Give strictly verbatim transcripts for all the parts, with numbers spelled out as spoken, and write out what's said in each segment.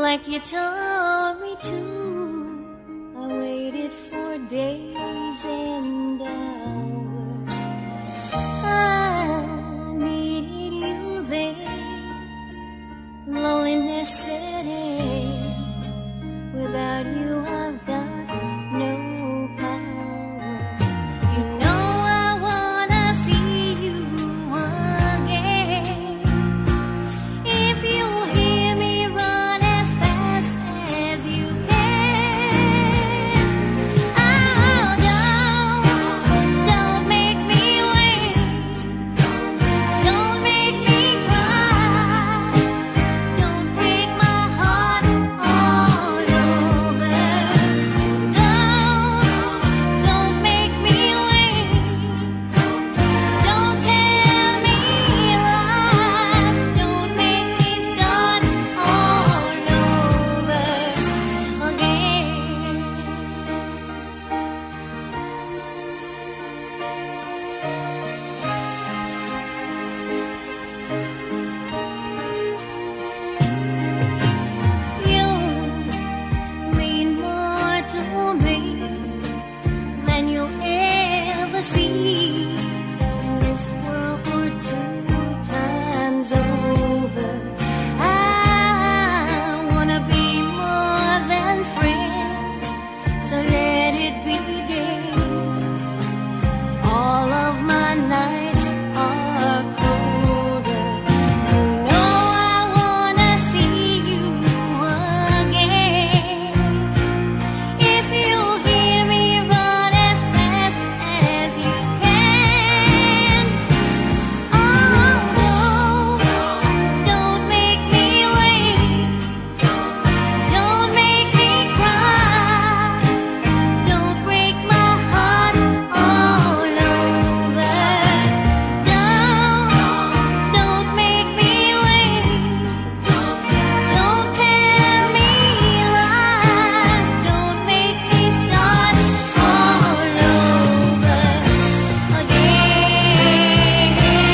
like you told me to. I waited for days and hours. I needed you there. Loneliness set in. Without you I've got no power. You know I wanna see you again. If you hear me, run as fast as you can. Oh, don't, don't make me wait. Don't make me cry. Don't break my heart all over. Don't, don't make me wait. Don't tell me lies. Don't make me start all over again. You mean more to me than you'll ever see in this world or two times over. I wanna be more than friends, so let it begin. All of my nights are colder. You know I wanna see you again. If you hear me, run as fast as you can. Oh, no, don't make me wait. Don't make me cry. Don't break my heart all over. Don't, don't make me wait. Don't tell me lies. Don't make me start all over again.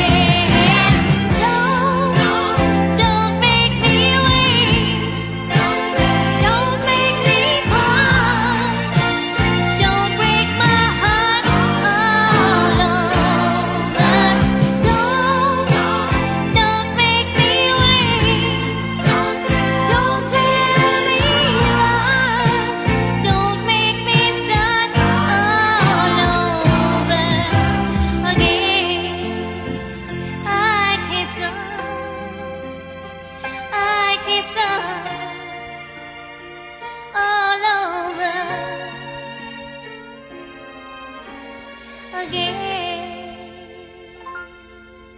Don't, don't make me wait. Don't make me cry. Don't break my heart all over. Don't, don't make me wait. Don't tell me lies. Don't make me start all over again. I can't start. I can't start all over again.